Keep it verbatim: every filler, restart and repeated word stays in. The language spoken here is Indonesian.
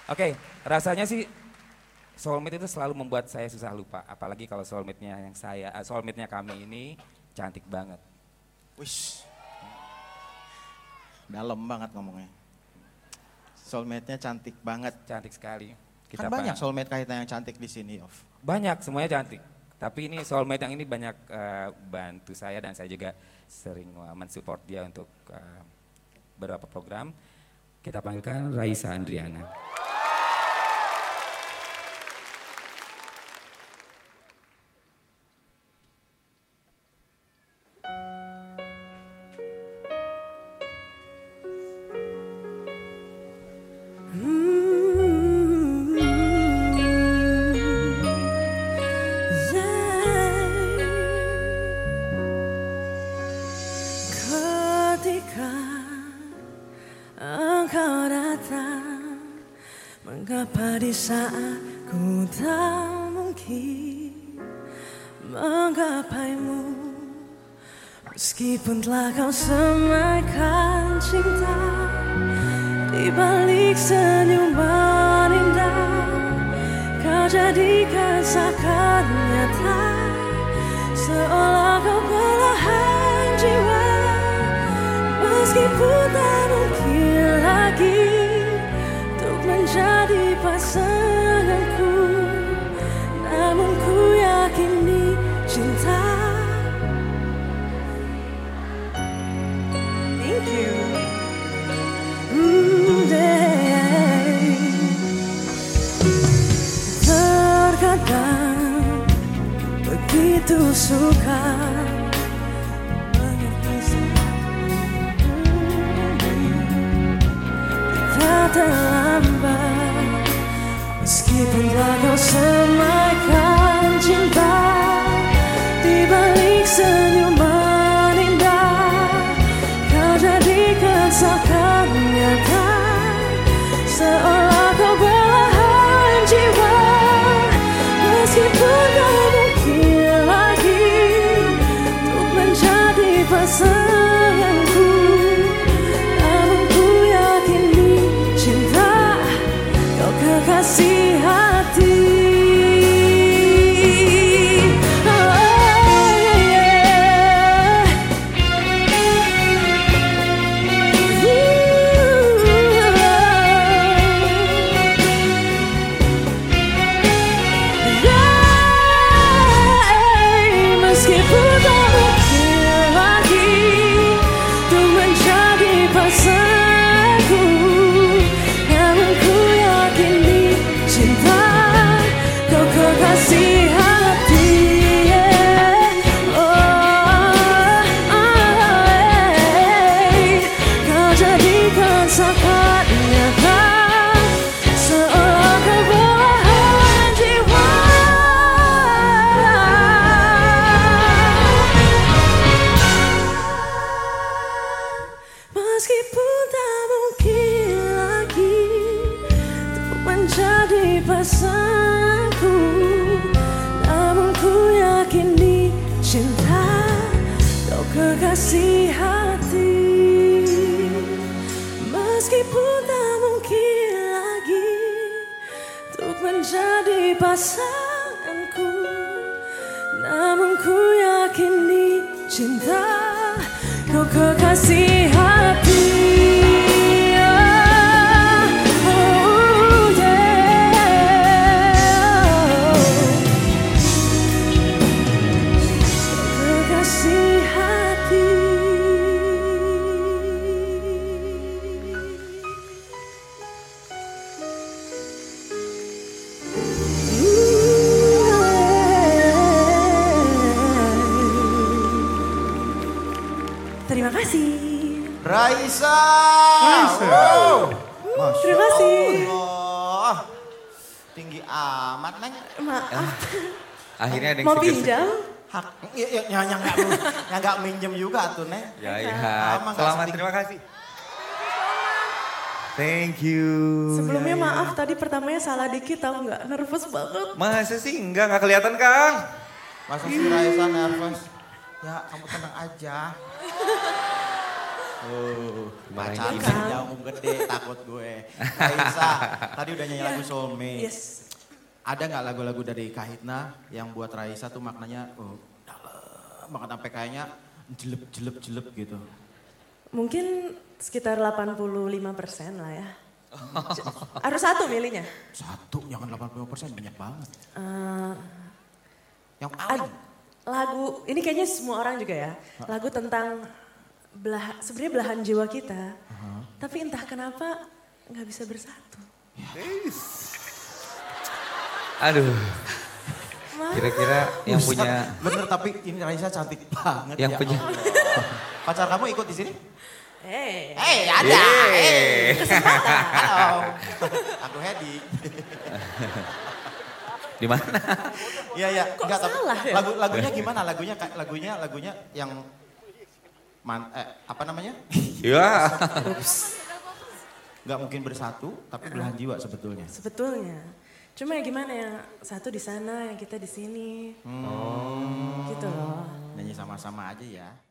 Oke, rasanya sih soulmate itu selalu membuat saya susah lupa. Apalagi kalau soulmate-nya yang saya, uh, soulmate-nya kami ini cantik banget. Wish. Dalam banget ngomongnya. Soulmate-nya cantik banget. Cantik sekali. Kan banyak soulmate kita yang cantik di sini, Of. Banyak, semuanya cantik. Tapi ini soulmate yang ini banyak uh, bantu saya dan saya juga sering uh, mensupport dia untuk uh, beberapa program. Kita panggilkan Raisa Andriana. Mengapa di saat ku tak mungkin menggapaimu, meskipun telah kau semaikan cinta di balik senyuman indah, kau jadikan seakan nyata, seolah kau belahan jiwa, meskipun tak mungkin lagi menjadi pasanganku, namun ku yakini cinta. Thank you. Mm, yeah. Terkadang begitu suka terlambat, meskipun telah kau semaikan cinta di balik senyuman indah, kau jadikan seakan nyata, seolah kau belahan jiwa, meskipun tak mungkin lagi untuk menjadi pasanganku, namun ku yakini cinta, kau kekasih hati. Oh, yeah. Yeah. Meskipun tak mungkin lagi untuk menjadi pasanganku, namun ku yakini cinta, kau kekasih hati. Yeah. Oh, oh, kau jadikan seakan nyata, seolah kau belahan jiwa, meskipun tak mungkin lagi untuk menjadi pasanganku, namun ku yakini cinta, kau kekasih hati. Meskipun tak mungkin lagi untuk menjadi pasanganku, namun ku yakini cinta, kau kekasih hati. Oh, yeah. Kekasih hati. Terima kasih. Raisa. Wow. Masya Terima kasih. Allah. Tinggi amat, Neng. Maaf. Akhirnya ada yang Mau seger-seger. pinjam? Hak, ya, ya, ya, yang nggak yang nggak minjem juga tuh, Neng. Ya, ya. Sama, nggak Selamat, sedikit. terima kasih. Thank you. Sebelumnya Ya, ya. maaf tadi pertamanya salah dikit tau nggak, nervous banget. Masa sih enggak, enggak kelihatan Kang. Masa si Raisa nervous? Ya, kamu tenang aja. Oh, pacar Iya. jauh gede takut gue. Raisa, tadi udah nyanyi lagu Soulmate. Yes. Ada nggak lagu-lagu dari Kahitna yang buat Raisa tuh maknanya oh, dalam banget sampai kayaknya jelep jelep jelep gitu. Mungkin sekitar delapan puluh lima persen lah ya. Harus satu milihnya. Satu, jangan delapan puluh persen banyak banget. Eh, Yang ad- paling lagu, ini kayaknya semua orang juga ya. Lagu tentang belah, sebenarnya belahan jiwa kita. Tapi entah kenapa nggak bisa bersatu. Aduh, Mana? kira-kira yang Buset, punya bener tapi ini Raisa cantik banget yang ya punya Allah. Pacar kamu ikut di sini? Eh, Eh ada, Yeay. eh halo, aku Hedi. di mana? Iya iya, Kok enggak tapi salah ya? lagu lagunya gimana? Lagunya kayak lagunya lagunya yang man, eh, apa namanya? Ya. Nggak mungkin bersatu, tapi belahan jiwa sebetulnya. sebetulnya. Cuma ya gimana ya, satu di sana, yang kita di sini. Hmm. Gitu loh. Nyanyi sama-sama aja ya.